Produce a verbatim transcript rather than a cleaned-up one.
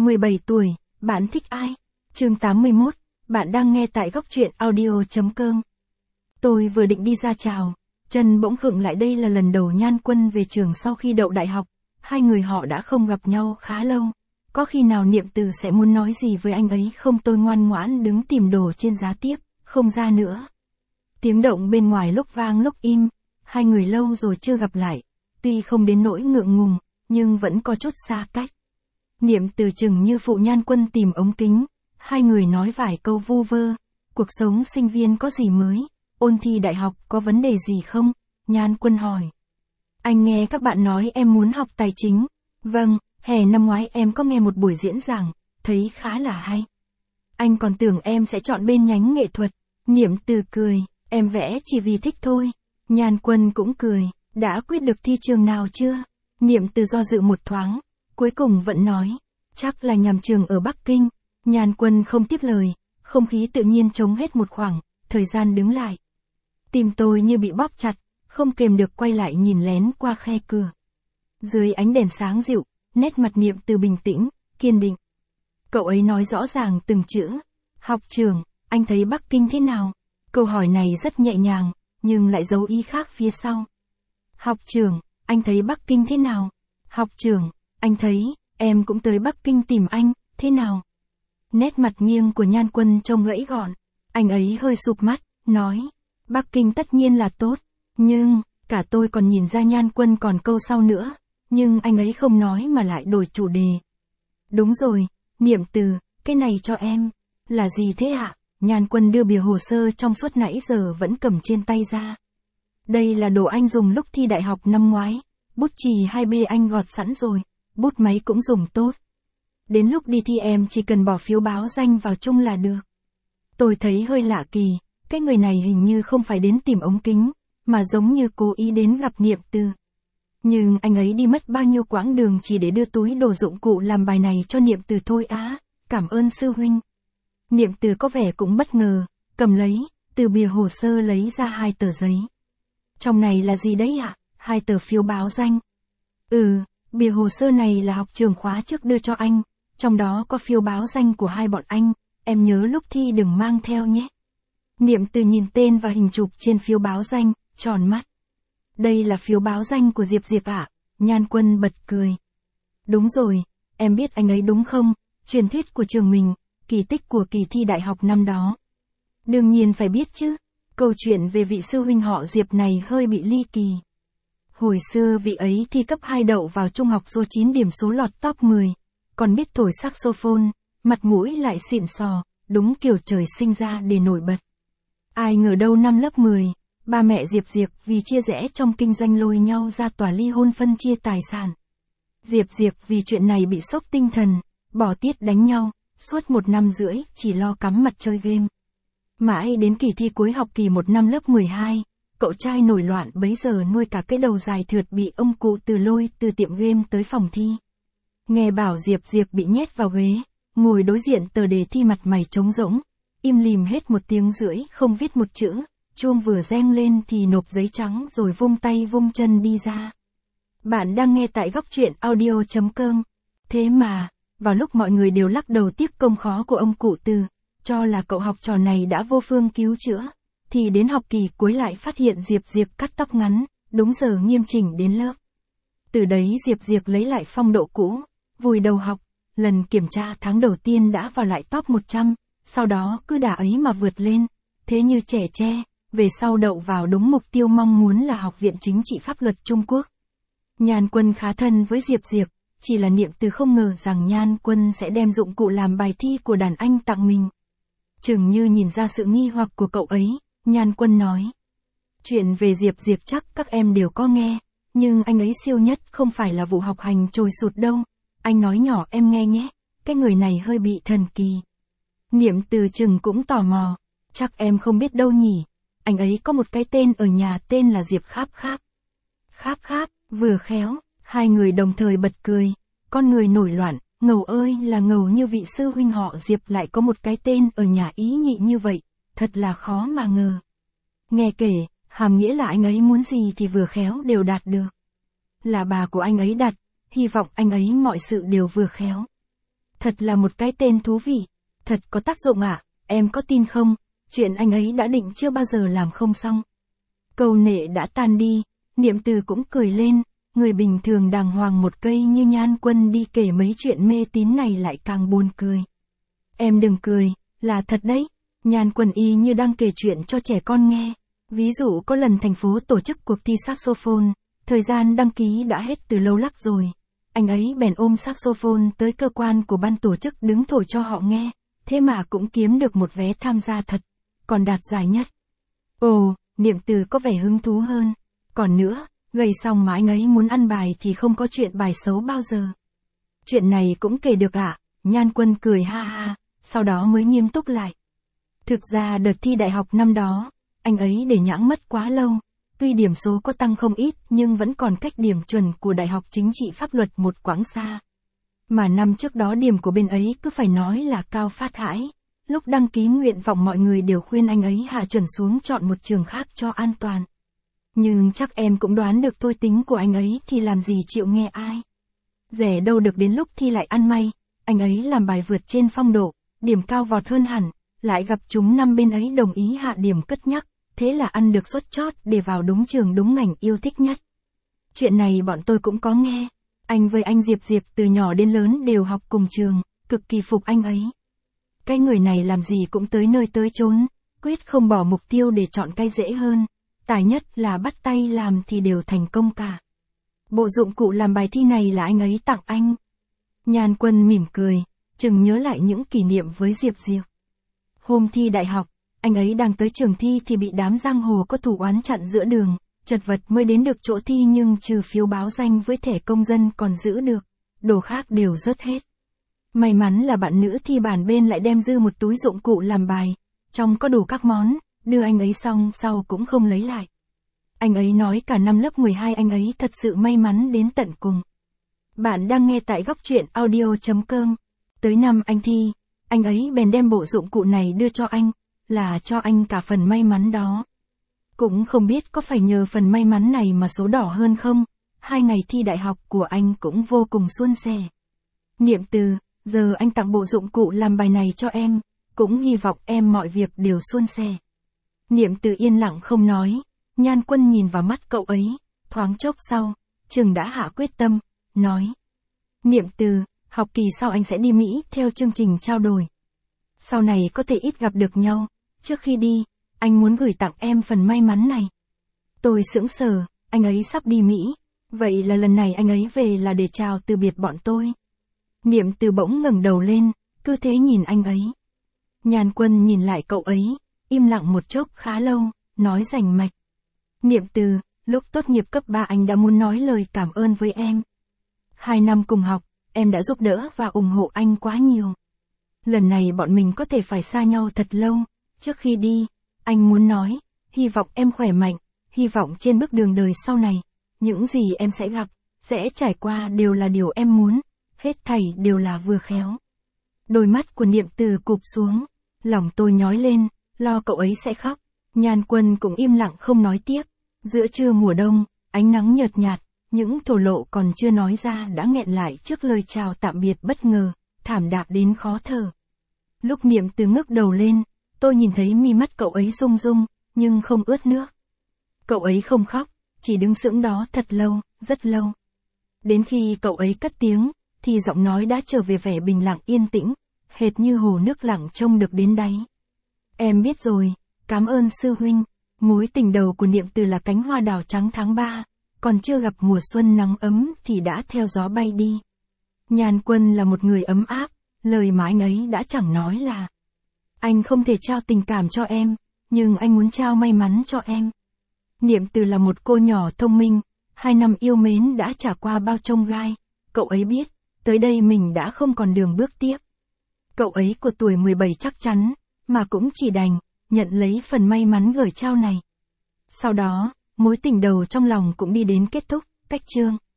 mười bảy tuổi, bạn thích ai? Chương tám mươi mốt, bạn đang nghe tại góc truyện audio chấm com. Tôi vừa định đi ra chào, chân bỗng khựng lại. Đây là lần đầu Nhan Quân về trường sau khi đậu đại học, hai người họ đã không gặp nhau khá lâu. Có khi nào Niệm Từ sẽ muốn nói gì với anh ấy không? Tôi ngoan ngoãn đứng tìm đồ trên giá tiếp, không ra nữa. Tiếng động bên ngoài lúc vang lúc im, hai người lâu rồi chưa gặp lại, tuy không đến nỗi ngượng ngùng, nhưng vẫn có chút xa cách. Niệm Từ chừng như phụ Nhan Quân tìm ống kính, hai người nói vài câu vu vơ. Cuộc sống sinh viên có gì mới? Ôn thi đại học có vấn đề gì không? Nhan Quân hỏi. Anh nghe các bạn nói em muốn học tài chính. Vâng, hè năm ngoái em có nghe một buổi diễn giảng, thấy khá là hay. Anh còn tưởng em sẽ chọn bên nhánh nghệ thuật. Niệm Từ cười, em vẽ chỉ vì thích thôi. Nhan Quân cũng cười, đã quyết được thi trường nào chưa? Niệm Từ do dự một thoáng, cuối cùng vẫn nói, chắc là nhằm trường ở Bắc Kinh. Nhan Quân không tiếp lời, không khí tự nhiên trống hết một khoảng, thời gian đứng lại. Tim tôi như bị bóp chặt, không kềm được quay lại nhìn lén qua khe cửa. Dưới ánh đèn sáng dịu, nét mặt Niệm Từ bình tĩnh, kiên định. Cậu ấy nói rõ ràng từng chữ. Học trường, anh thấy Bắc Kinh thế nào? Câu hỏi này rất nhẹ nhàng, nhưng lại giấu ý khác phía sau. Học trường, anh thấy Bắc Kinh thế nào? Học trường, anh thấy, em cũng tới Bắc Kinh tìm anh, thế nào? Nét mặt nghiêng của Nhan Quân trông gãy gọn. Anh ấy hơi sụp mắt, nói, Bắc Kinh tất nhiên là tốt, nhưng, cả tôi còn nhìn ra Nhan Quân còn câu sau nữa, nhưng anh ấy không nói mà lại đổi chủ đề. Đúng rồi, Niệm Từ, cái này cho em. Là gì thế ạ? Nhan Quân đưa bìa hồ sơ trong suốt nãy giờ vẫn cầm trên tay ra. Đây là đồ anh dùng lúc thi đại học năm ngoái, bút chì hai B anh gọt sẵn rồi, bút máy cũng dùng tốt. Đến lúc đi thi em chỉ cần bỏ phiếu báo danh vào chung là được. Tôi thấy hơi lạ kỳ, cái người này hình như không phải đến tìm ống kính, mà giống như cố ý đến gặp Niệm Từ. Nhưng anh ấy đi mất bao nhiêu quãng đường chỉ để đưa túi đồ dụng cụ làm bài này cho Niệm Từ thôi á, cảm ơn sư huynh. Niệm Từ có vẻ cũng bất ngờ, cầm lấy, từ bìa hồ sơ lấy ra hai tờ giấy. Trong này là gì đấy ạ? Hai tờ phiếu báo danh. Ừ, bìa hồ sơ này là học trường khóa trước đưa cho anh, trong đó có phiếu báo danh của hai bọn anh, em nhớ lúc thi đừng mang theo nhé. Niệm Từ nhìn tên và hình chụp trên phiếu báo danh, tròn mắt. Đây là phiếu báo danh của Diệp Diệp ạ? Nhan Quân bật cười. Đúng rồi, em biết anh ấy đúng không? Truyền thuyết của trường mình, kỳ tích của kỳ thi đại học năm đó. Đương nhiên phải biết chứ, câu chuyện về vị sư huynh họ Diệp này hơi bị ly kỳ. Hồi xưa vị ấy thi cấp hai đậu vào trung học số chín điểm số lọt top mười, còn biết thổi saxophone, mặt mũi lại xịn sò, đúng kiểu trời sinh ra để nổi bật. Ai ngờ đâu năm lớp mười, ba mẹ Diệp Diệp vì chia rẽ trong kinh doanh lôi nhau ra tòa ly hôn phân chia tài sản. Diệp Diệp vì chuyện này bị sốc tinh thần, bỏ tiết đánh nhau, suốt một năm rưỡi chỉ lo cắm mặt chơi game. Mãi đến kỳ thi cuối học kỳ một năm lớp mười hai, cậu trai nổi loạn bấy giờ nuôi cả cái đầu dài thượt bị ông cụ từ lôi từ tiệm game tới phòng thi. Nghe bảo Diệp Diệp bị nhét vào ghế, ngồi đối diện tờ đề thi mặt mày trống rỗng, im lìm hết một tiếng rưỡi không viết một chữ, chuông vừa reng lên thì nộp giấy trắng rồi vung tay vung chân đi ra. Bạn đang nghe tại góc truyện audio chấm com. Thế mà, vào lúc mọi người đều lắc đầu tiếc công khó của ông cụ Từ, cho là cậu học trò này đã vô phương cứu chữa, thì đến học kỳ cuối lại phát hiện Diệp Diệp cắt tóc ngắn, đúng giờ nghiêm chỉnh đến lớp. Từ đấy Diệp Diệp lấy lại phong độ cũ, vùi đầu học, lần kiểm tra tháng đầu tiên đã vào lại top một trăm, sau đó cứ đà ấy mà vượt lên, thế như trẻ tre, về sau đậu vào đúng mục tiêu mong muốn là Học viện Chính trị Pháp luật Trung Quốc. Nhan Quân khá thân với Diệp Diệp, chỉ là Niệm Từ không ngờ rằng Nhan Quân sẽ đem dụng cụ làm bài thi của đàn anh tặng mình. Chừng như nhìn ra sự nghi hoặc của cậu ấy, Nhan Quân nói. Chuyện về Diệp Diệp chắc các em đều có nghe, nhưng anh ấy siêu nhất không phải là vụ học hành trồi sụt đâu. Anh nói nhỏ em nghe nhé, cái người này hơi bị thần kỳ. Niệm Từ chừng cũng tò mò, chắc em không biết đâu nhỉ, anh ấy có một cái tên ở nhà tên là Diệp Kháp Kháp. Kháp Kháp, vừa khéo, hai người đồng thời bật cười, con người nổi loạn, ngầu ơi là ngầu như vị sư huynh họ Diệp lại có một cái tên ở nhà ý nhị như vậy, thật là khó mà ngờ. Nghe kể, hàm nghĩa là anh ấy muốn gì thì vừa khéo đều đạt được. Là bà của anh ấy đặt, hy vọng anh ấy mọi sự đều vừa khéo. Thật là một cái tên thú vị. Thật có tác dụng ạ, à? Em có tin không? Chuyện anh ấy đã định chưa bao giờ làm không xong. Câu nệ đã tan đi, Niệm Từ cũng cười lên, người bình thường đàng hoàng một cây như Nhan Quân đi kể mấy chuyện mê tín này lại càng buồn cười. Em đừng cười, là thật đấy. Nhan Quân y như đang kể chuyện cho trẻ con nghe. Ví dụ có lần thành phố tổ chức cuộc thi saxophone, thời gian đăng ký đã hết từ lâu lắc rồi. Anh ấy bèn ôm saxophone tới cơ quan của ban tổ chức đứng thổi cho họ nghe, thế mà cũng kiếm được một vé tham gia thật, còn đạt giải nhất. Ồ, Niệm Từ có vẻ hứng thú hơn. Còn nữa, gầy xong mà anh ấy muốn ăn bài thì không có chuyện bài xấu bao giờ. Chuyện này cũng kể được ạ, à? Nhan Quân cười ha ha, sau đó mới nghiêm túc lại. Thực ra đợt thi đại học năm đó, anh ấy để nhãng mất quá lâu. Tuy điểm số có tăng không ít nhưng vẫn còn cách điểm chuẩn của Đại học Chính trị Pháp luật một quãng xa. Mà năm trước đó điểm của bên ấy cứ phải nói là cao phát hãi. Lúc đăng ký nguyện vọng mọi người đều khuyên anh ấy hạ chuẩn xuống chọn một trường khác cho an toàn. Nhưng chắc em cũng đoán được thôi, tính của anh ấy thì làm gì chịu nghe ai. Rẻ đâu được đến lúc thi lại ăn may, anh ấy làm bài vượt trên phong độ, điểm cao vọt hơn hẳn, lại gặp chúng năm bên ấy đồng ý hạ điểm cất nhắc. Thế là ăn được suất chót để vào đúng trường đúng ngành yêu thích nhất. Chuyện này bọn tôi cũng có nghe. Anh với anh Diệp Diệp từ nhỏ đến lớn đều học cùng trường, cực kỳ phục anh ấy. Cái người này làm gì cũng tới nơi tới chốn, quyết không bỏ mục tiêu để chọn cái dễ hơn. Tài nhất là bắt tay làm thì đều thành công cả. Bộ dụng cụ làm bài thi này là anh ấy tặng anh. Nhan Quân mỉm cười, chừng nhớ lại những kỷ niệm với Diệp Diệp. Hôm thi đại học, anh ấy đang tới trường thi thì bị đám giang hồ có thủ oán chặn giữa đường, chật vật mới đến được chỗ thi nhưng trừ phiếu báo danh với thẻ công dân còn giữ được, đồ khác đều rớt hết. May mắn là bạn nữ thi bàn bên lại đem dư một túi dụng cụ làm bài, trong có đủ các món, đưa anh ấy xong sau cũng không lấy lại. Anh ấy nói cả năm lớp mười hai anh ấy thật sự may mắn đến tận cùng. Bạn đang nghe tại góc truyện audio chấm com. Tới năm anh thi, anh ấy bèn đem bộ dụng cụ này đưa cho anh. Là cho anh cả phần may mắn đó. Cũng không biết có phải nhờ phần may mắn này mà số đỏ hơn không, hai ngày thi đại học của anh cũng vô cùng suôn sẻ. Niệm Từ, giờ anh tặng bộ dụng cụ làm bài này cho em, cũng hy vọng em mọi việc đều suôn sẻ. Niệm Từ yên lặng không nói, Nhan Quân nhìn vào mắt cậu ấy, thoáng chốc sau, chừng đã hạ quyết tâm, nói. Niệm Từ, học kỳ sau anh sẽ đi Mỹ theo chương trình trao đổi. Sau này có thể ít gặp được nhau. Trước khi đi, anh muốn gửi tặng em phần may mắn này. Tôi sững sờ, anh ấy sắp đi Mỹ. Vậy là lần này anh ấy về là để chào từ biệt bọn tôi. Niệm Từ bỗng ngẩng đầu lên, cứ thế nhìn anh ấy. Nhan Quân nhìn lại cậu ấy, im lặng một chốc khá lâu, nói rành mạch. Niệm Từ, lúc tốt nghiệp cấp ba anh đã muốn nói lời cảm ơn với em. Hai năm cùng học, em đã giúp đỡ và ủng hộ anh quá nhiều. Lần này bọn mình có thể phải xa nhau thật lâu. Trước khi đi, anh muốn nói, hy vọng em khỏe mạnh, hy vọng trên bước đường đời sau này, những gì em sẽ gặp, sẽ trải qua đều là điều em muốn, hết thảy đều là vừa khéo. Đôi mắt của Niệm Từ cụp xuống, lòng tôi nhói lên, lo cậu ấy sẽ khóc. Nhan Quân cũng im lặng không nói tiếp. Giữa trưa mùa đông, ánh nắng nhợt nhạt, những thổ lộ còn chưa nói ra đã nghẹn lại trước lời chào tạm biệt bất ngờ, thảm đạm đến khó thở. Lúc Niệm Từ ngước đầu lên, tôi nhìn thấy mi mắt cậu ấy rung rung, nhưng không ướt nước. Cậu ấy không khóc, chỉ đứng sững đó thật lâu, rất lâu. Đến khi cậu ấy cất tiếng, thì giọng nói đã trở về vẻ bình lặng yên tĩnh, hệt như hồ nước lặng trông được đến đáy. Em biết rồi, cảm ơn sư huynh. Mối tình đầu của Niệm Từ là cánh hoa đào trắng tháng ba, còn chưa gặp mùa xuân nắng ấm thì đã theo gió bay đi. Nhan Quân là một người ấm áp, lời mà anh ấy đã chẳng nói là anh không thể trao tình cảm cho em, nhưng anh muốn trao may mắn cho em. Niệm Từ là một cô nhỏ thông minh, hai năm yêu mến đã trải qua bao chông gai, cậu ấy biết, tới đây mình đã không còn đường bước tiếp. Cậu ấy của tuổi mười bảy chắc chắn, mà cũng chỉ đành nhận lấy phần may mắn gửi trao này. Sau đó, mối tình đầu trong lòng cũng đi đến kết thúc, cách chương.